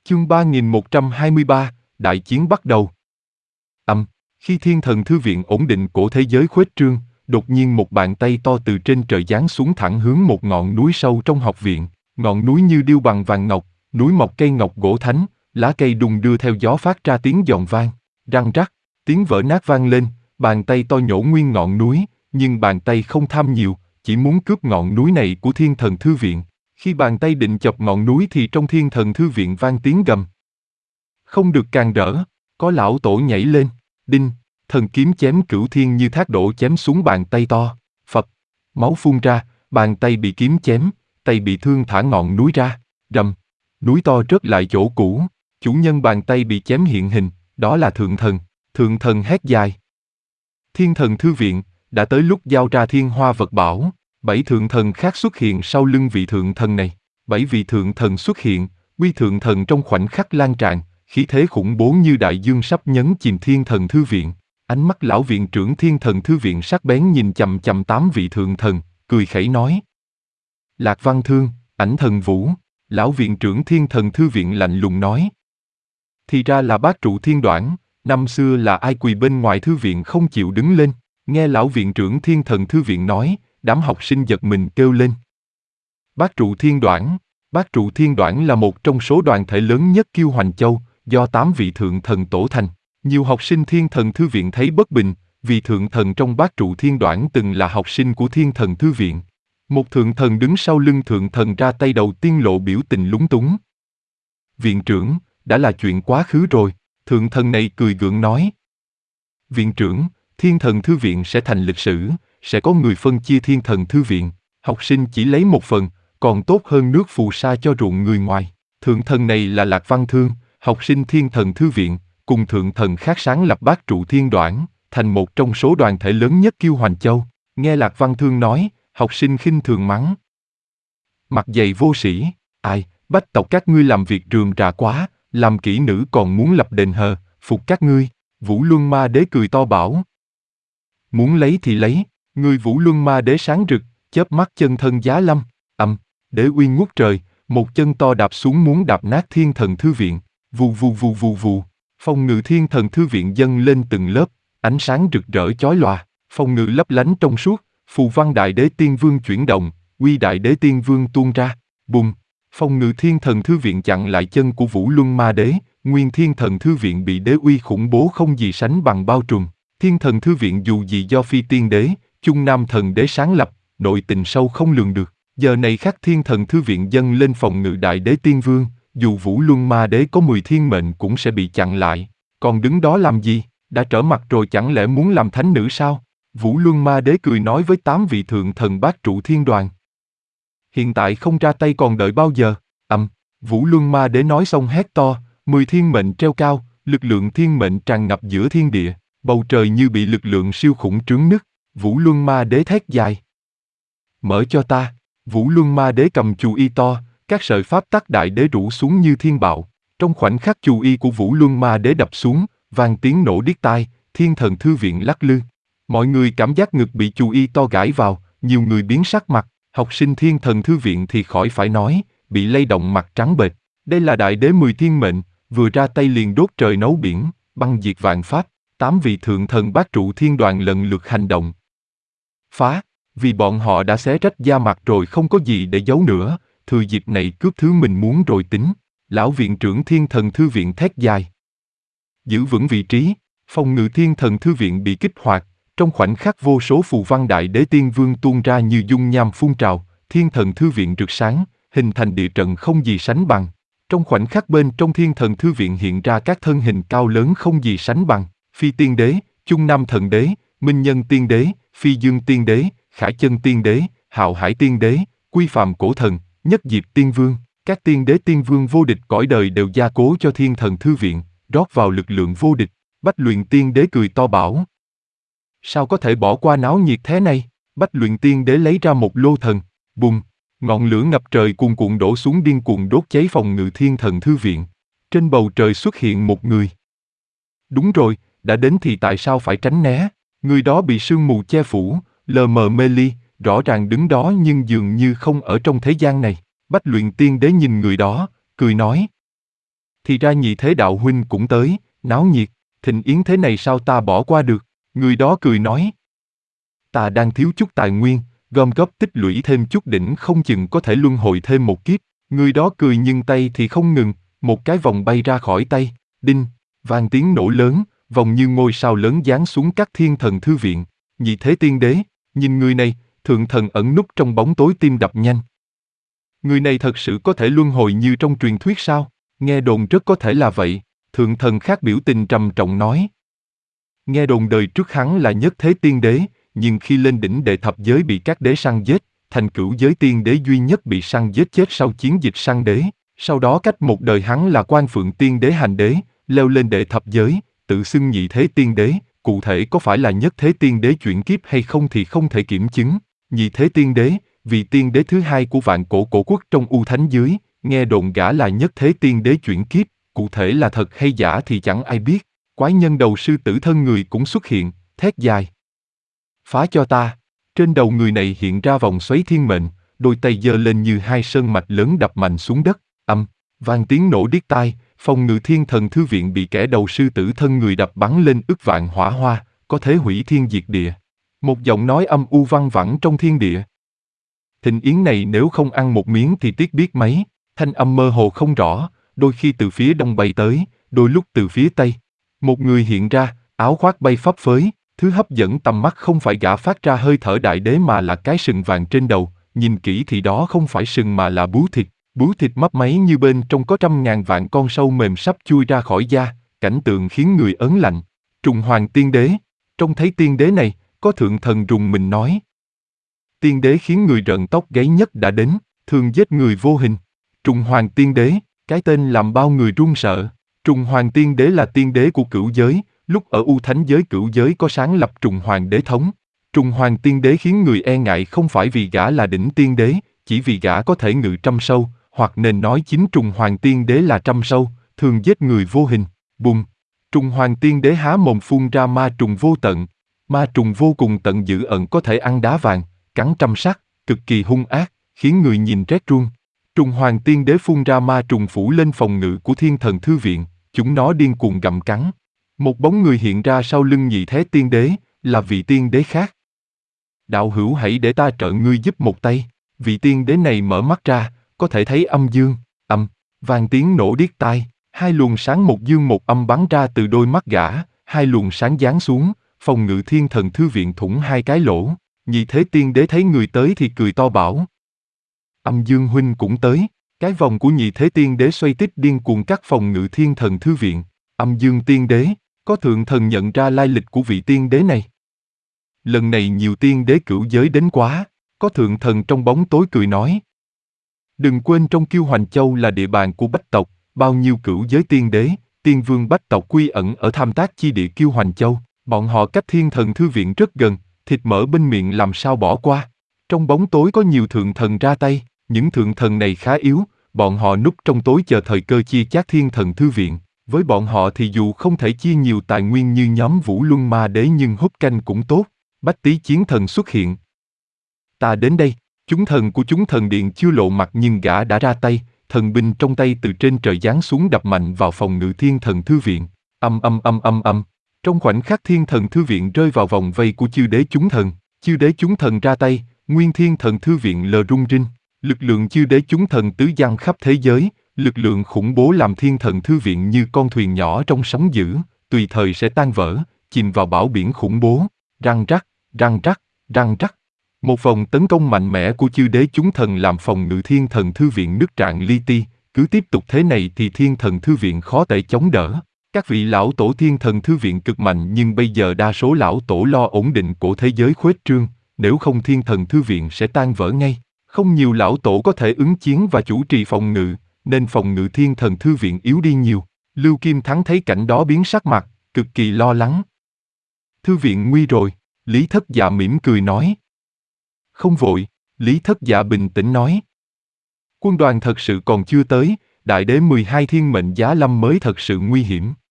Chương 3123, Đại chiến bắt đầu. Khi Thiên Thần Thư Viện ổn định cổ thế giới khuếch trương, đột nhiên một bàn tay to từ trên trời giáng xuống thẳng hướng một ngọn núi sâu trong học viện. Ngọn núi như điêu bằng vàng ngọc, núi mọc cây ngọc gỗ thánh, lá cây đung đưa theo gió phát ra tiếng giòn vang, răng rắc, tiếng vỡ nát vang lên. Bàn tay to nhổ nguyên ngọn núi, nhưng bàn tay không tham nhiều, chỉ muốn cướp ngọn núi này của Thiên Thần Thư Viện. Khi bàn tay định chọc ngọn núi thì trong Thiên Thần Thư Viện vang tiếng gầm. Không được càng rỡ, có lão tổ nhảy lên, đinh, thần kiếm chém cửu thiên như thác đổ chém xuống bàn tay to, phập, máu phun ra, bàn tay bị kiếm chém, tay bị thương thả ngọn núi ra, rầm, núi to rớt lại chỗ cũ, chủ nhân bàn tay bị chém hiện hình, đó là Thượng Thần hét dài. Thiên Thần Thư Viện, đã tới lúc giao ra thiên hoa vật bảo, 7 Thượng Thần khác xuất hiện sau lưng vị Thượng Thần này, 7 vị Thượng Thần xuất hiện, uy Thượng Thần trong khoảnh khắc lan tràn, khí thế khủng bố như đại dương sắp nhấn chìm Thiên Thần Thư Viện. Ánh mắt lão viện trưởng Thiên Thần Thư Viện sắc bén nhìn chằm chằm 8 vị Thượng Thần, cười khẩy nói. Lạc Văn Thương, Ảnh Thần Vũ, lão viện trưởng Thiên Thần Thư Viện lạnh lùng nói. Thì ra là Bát Trụ Thiên Đoản, năm xưa là ai quỳ bên ngoài thư viện không chịu đứng lên, nghe lão viện trưởng Thiên Thần Thư Viện nói, đám học sinh giật mình kêu lên. Bát Trụ Thiên Đoản là một trong số đoàn thể lớn nhất Kiêu Hoành Châu, do 8 vị Thượng Thần tổ thành. Nhiều học sinh Thiên Thần Thư Viện thấy bất bình, vì Thượng Thần trong Bát Trụ Thiên Đoản từng là học sinh của Thiên Thần Thư Viện. Một Thượng Thần đứng sau lưng Thượng Thần ra tay đầu tiên lộ biểu tình lúng túng. Viện trưởng, đã là chuyện quá khứ rồi, Thượng Thần này cười gượng nói. Viện trưởng, Thiên Thần Thư Viện sẽ thành lịch sử, sẽ có người phân chia Thiên Thần Thư Viện, học sinh chỉ lấy một phần, còn tốt hơn nước phù sa cho ruộng người ngoài. Thượng Thần này là Lạc Văn Thương, học sinh Thiên Thần Thư Viện, cùng Thượng Thần khác sáng lập Bát Trụ Thiên Đoản, thành một trong số đoàn thể lớn nhất Kiêu Hoành Châu. Nghe Lạc Văn Thương nói, học sinh khinh thường mắng. Mặt dày vô sĩ, ai, bách tộc các ngươi làm việc rườm rà quá, làm kỹ nữ còn muốn lập đền hờ, phục các ngươi. Vũ Luân Ma Đế cười to bảo. Muốn lấy thì lấy, người Vũ Luân Ma Đế sáng rực, chớp mắt chân thân giá lâm, đế uy ngút trời, một chân to đạp xuống muốn đạp nát Thiên Thần Thư Viện, vù vù vù vù vù. Phòng ngự Thiên Thần Thư Viện dâng lên từng lớp, ánh sáng rực rỡ chói lòa, phòng ngự lấp lánh trong suốt, phù văn Đại Đế Tiên Vương chuyển động, uy Đại Đế Tiên Vương tuôn ra, bùng, phòng ngự Thiên Thần Thư Viện chặn lại chân của Vũ Luân Ma Đế, nguyên Thiên Thần Thư Viện bị đế uy khủng bố không gì sánh bằng bao trùm. Thiên Thần Thư Viện dù gì do Phi Tiên Đế, Chung Nam Thần Đế sáng lập, nội tình sâu không lường được, giờ này khắc Thiên Thần Thư Viện dâng lên phòng ngự Đại Đế Tiên Vương. Dù Vũ Luân Ma Đế có 10 thiên mệnh cũng sẽ bị chặn lại, còn đứng đó làm gì, đã trở mặt rồi chẳng lẽ muốn làm thánh nữ sao? Vũ Luân Ma Đế cười nói với 8 vị Thượng Thần Bát Trụ Thiên Đoàn. Hiện tại không ra tay còn đợi bao giờ? Vũ Luân Ma Đế nói xong hét to, 10 thiên mệnh treo cao, lực lượng thiên mệnh tràn ngập giữa thiên địa, bầu trời như bị lực lượng siêu khủng trướng nứt. Vũ Luân Ma Đế thét dài. Mở cho ta. Vũ Luân Ma Đế cầm chù y to, các sợi pháp tắc Đại Đế rủ xuống như thiên bạo. Trong khoảnh khắc chù y của Vũ Luân Ma Đế đập xuống, vang tiếng nổ điếc tai, Thiên Thần Thư Viện lắc lư. Mọi người cảm giác ngực bị chù y to gãi vào, nhiều người biến sắc mặt, học sinh Thiên Thần Thư Viện thì khỏi phải nói, bị lay động mặt trắng bệch. Đây là Đại Đế 10 thiên mệnh, vừa ra tay liền đốt trời nấu biển, băng diệt vạn pháp. 8 vị Thượng Thần Bát Trụ Thiên Đoàn lần lượt hành động. Phá, vì bọn họ đã xé rách da mặt rồi không có gì để giấu nữa. Thừa dịp này cướp thứ mình muốn rồi tính. Lão viện trưởng Thiên Thần Thư Viện thét dài. Giữ vững vị trí, phòng ngự Thiên Thần Thư Viện bị kích hoạt. Trong khoảnh khắc vô số phù văn Đại Đế Tiên Vương tuôn ra như dung nham phun trào. Thiên Thần Thư Viện rực sáng, hình thành địa trận không gì sánh bằng. Trong khoảnh khắc bên trong Thiên Thần Thư Viện hiện ra các thân hình cao lớn không gì sánh bằng. Phi Tiên Đế, Chung Nam Thần Đế, Minh Nhân Tiên Đế, Phi Dương Tiên Đế, Khải Chân Tiên Đế, Hạo Hải Tiên Đế, Quy Phàm Cổ Thần, Nhất Diệp Tiên Vương, các tiên đế tiên vương vô địch cõi đời đều gia cố cho Thiên Thần Thư Viện, rót vào lực lượng vô địch. Bách Luyện Tiên Đế cười to bảo. Sao có thể bỏ qua náo nhiệt thế này? Bách Luyện Tiên Đế lấy ra một lô thần, bùng, ngọn lửa ngập trời cuồn cuộn đổ xuống điên cuồng đốt cháy phòng ngự Thiên Thần Thư Viện. Trên bầu trời xuất hiện một người. Đúng rồi, đã đến thì tại sao phải tránh né? Người đó bị sương mù che phủ, lờ mờ mê ly, rõ ràng đứng đó nhưng dường như không ở trong thế gian này. Bách Luyện Tiên Đế nhìn người đó, cười nói. thì ra Nhị Thế Đạo huynh cũng tới, náo nhiệt, thịnh yến thế này sao ta bỏ qua được? Người đó cười nói. Ta đang thiếu chút tài nguyên, gom góp tích lũy thêm chút đỉnh không chừng có thể luân hồi thêm một kiếp. Người đó cười nhưng tay thì không ngừng, một cái vòng bay ra khỏi tay, đinh, vang tiếng nổ lớn, vòng như ngôi sao lớn giáng xuống các thiên thần thư viện. Nhị Thế Tiên Đế, nhìn người này, thượng thần ẩn núp trong bóng tối tim đập nhanh. Người này thật sự có thể luân hồi như trong truyền thuyết sao? Nghe đồn rất có thể là vậy, thượng thần khác biểu tình trầm trọng nói. Nghe đồn đời trước hắn là nhất thế tiên đế, nhưng khi lên đỉnh đệ thập giới bị các đế săn giết, thành cửu giới tiên đế duy nhất bị săn giết chết sau chiến dịch săn đế. Sau đó cách một đời hắn là Quan Phượng Tiên Đế hành đế, leo lên đệ thập giới, tự xưng nhị thế tiên đế, cụ thể có phải là nhất thế tiên đế chuyển kiếp hay không thì không thể kiểm chứng. Nhị thế tiên đế, vị tiên đế thứ hai của vạn cổ cổ quốc trong U Thánh giới, nghe đồn gã là nhất thế tiên đế chuyển kiếp, cụ thể là thật hay giả thì chẳng ai biết. Quái nhân đầu sư tử thân người cũng xuất hiện, thét dài. Phá cho ta! Trên đầu người này hiện ra vòng xoáy thiên mệnh, đôi tay giơ lên như hai sơn mạch lớn đập mạnh xuống đất, vang tiếng nổ điếc tai, phòng ngự thiên thần thư viện bị kẻ đầu sư tử thân người đập bắn lên ức vạn hỏa hoa, có thể hủy thiên diệt địa. Một giọng nói âm u văng vẳng trong thiên địa. Thịnh yến này nếu không ăn một miếng thì tiếc biết mấy, thanh âm mơ hồ không rõ, đôi khi từ phía đông bay tới, đôi lúc từ phía tây. Một người hiện ra, áo khoác bay phấp phới, thứ hấp dẫn tầm mắt không phải gã phát ra hơi thở đại đế mà là cái sừng vàng trên đầu, nhìn kỹ thì đó không phải sừng mà là bướu thịt mấp máy như bên trong có trăm ngàn vạn con sâu mềm sắp chui ra khỏi da, cảnh tượng khiến người ớn lạnh. Trùng Hoàng Tiên Đế, trông thấy tiên đế này, có thượng thần rùng mình nói. Tiên đế khiến người rợn tóc gáy nhất đã đến, thường giết người vô hình. Trùng Hoàng Tiên Đế, cái tên làm bao người run sợ. Trùng Hoàng Tiên Đế là tiên đế của cửu giới, lúc ở U Thánh giới cửu giới có sáng lập Trùng Hoàng Đế thống. Trùng Hoàng Tiên Đế khiến người e ngại không phải vì gã là đỉnh tiên đế, chỉ vì gã có thể ngự trăm sâu, hoặc nên nói chính Trùng Hoàng Tiên Đế là trăm sâu, thường giết người vô hình. Bùng! Trùng Hoàng Tiên Đế há mồm phun ra ma trùng vô tận. Ma trùng vô cùng tận dữ ẩn có thể ăn đá vàng, cắn trăm sắt, cực kỳ hung ác, khiến người nhìn rét run. Trùng Hoàng Tiên Đế phun ra ma trùng phủ lên phòng ngự của thiên thần thư viện, chúng nó điên cuồng gặm cắn. Một bóng người hiện ra sau lưng nhị thế tiên đế, là vị tiên đế khác. Đạo hữu hãy để ta trợ ngươi giúp một tay. Vị tiên đế này mở mắt ra, có thể thấy âm dương, vang tiếng nổ điếc tai, hai luồng sáng một dương một âm bắn ra từ đôi mắt gã, hai luồng sáng giáng xuống, phòng ngự thiên thần thư viện thủng hai cái lỗ. Nhị thế tiên đế thấy người tới thì cười to bảo. Âm dương huynh cũng tới. Cái vòng của nhị thế tiên đế xoay tít điên cuồng cắt phòng ngự thiên thần thư viện. Âm dương tiên đế, có thượng thần nhận ra lai lịch của vị tiên đế này. Lần này nhiều tiên đế cửu giới đến quá, có thượng thần trong bóng tối cười nói. Đừng quên trong Kiêu Hoành Châu là địa bàn của Bách tộc, bao nhiêu cửu giới tiên đế, tiên vương Bách tộc quy ẩn ở tham tác chi địa Kiêu Hoành Châu, bọn họ cách thiên thần thư viện rất gần, thịt mỡ bên miệng làm sao bỏ qua. Trong bóng tối có nhiều thượng thần ra tay, những thượng thần này khá yếu, bọn họ núp trong tối chờ thời cơ chia chác thiên thần thư viện. Với bọn họ thì dù không thể chia nhiều tài nguyên như nhóm Vũ Luân Ma Đế nhưng hút canh cũng tốt. Bách Tý Chiến Thần xuất hiện. Ta đến đây, chúng thần của chúng thần điện chưa lộ mặt nhưng gã đã ra tay, thần binh trong tay từ trên trời giáng xuống đập mạnh vào phòng ngự thiên thần thư viện. Trong khoảnh khắc thiên thần thư viện rơi vào vòng vây của chư đế chúng thần ra tay, nguyên thiên thần thư viện lờ rung rinh. Lực lượng chư đế chúng thần tứ giăng khắp thế giới, lực lượng khủng bố làm thiên thần thư viện như con thuyền nhỏ trong sóng dữ, tùy thời sẽ tan vỡ, chìm vào bão biển khủng bố. Răng rắc. Một vòng tấn công mạnh mẽ của chư đế chúng thần làm phòng ngự thiên thần thư viện nứt rạn li ti, cứ tiếp tục thế này thì thiên thần thư viện khó thể chống đỡ. Các vị lão tổ thiên thần thư viện cực mạnh nhưng bây giờ đa số lão tổ lo ổn định của thế giới khuếch trương, nếu không thiên thần thư viện sẽ tan vỡ ngay. Không nhiều lão tổ có thể ứng chiến và chủ trì phòng ngự, nên phòng ngự thiên thần thư viện yếu đi nhiều. Lưu Kim Thắng thấy cảnh đó biến sắc mặt, cực kỳ lo lắng. Thư viện nguy rồi, Lý Thất Dạ mỉm cười nói. Không vội, Lý Thất Dạ bình tĩnh nói. Quân đoàn thật sự còn chưa tới, đại đế 12 thiên mệnh giá lâm mới thật sự nguy hiểm.